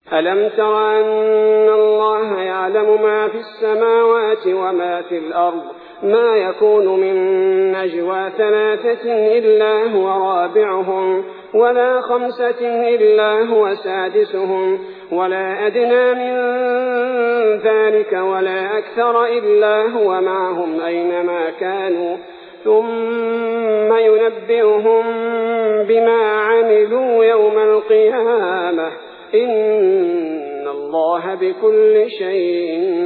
ألم تر أن الله يعلم ما في السماوات وما في الأرض ما يكون من نجوى 3 إلا هو رابعهم ولا 5 إلا هو سادسهم ولا أدنى من ذلك ولا أكثر إلا هو معهم أينما كانوا ثم ينبئهم بما عملوا يوم القيامة إن الله بكل شيء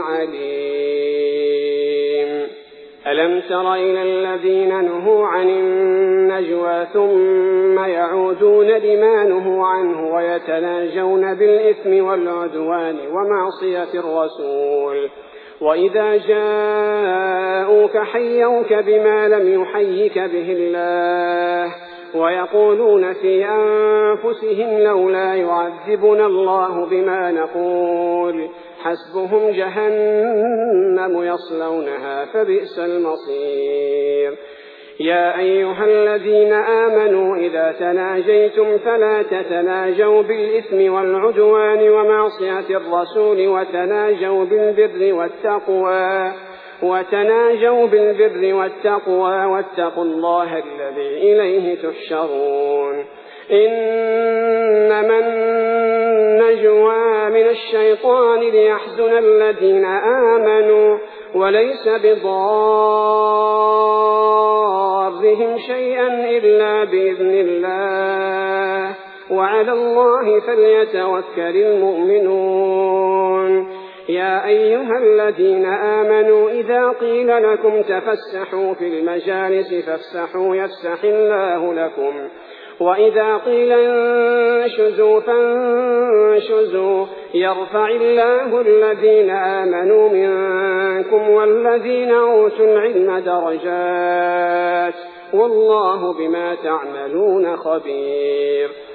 عليم. ألم تر إلى الذين نهوا عن النجوى ثم يعودون لما نهوا عنه ويتناجون بالإثم والعدوان ومعصية الرسول وإذا جاءوك حيوك بما لم يحيك به الله ويقولون في أنفسهم لولا يعذبنا الله بما نقول حسبهم جهنم يصلونها فبئس المصير. يا أيها الذين آمنوا إذا تناجيتم فلا تتناجوا بالإثم والعدوان ومعصية الرسول وتناجوا بالبر والتقوى واتقوا الله الذي إليه تحشرون. إنما النجوى من الشيطان ليحزن الذين آمنوا وليس بضارهم شيئا إلا بإذن الله وعلى الله فليتوكل المؤمنون. يا أيها الذين آمنوا إذا قيل لكم تفسحوا في المجالس فافسحوا يفسح الله لكم وإذا قيل انشزوا فانشزوا يرفع الله الذين آمنوا منكم والذين أوتوا العلم درجات والله بما تعملون خبير.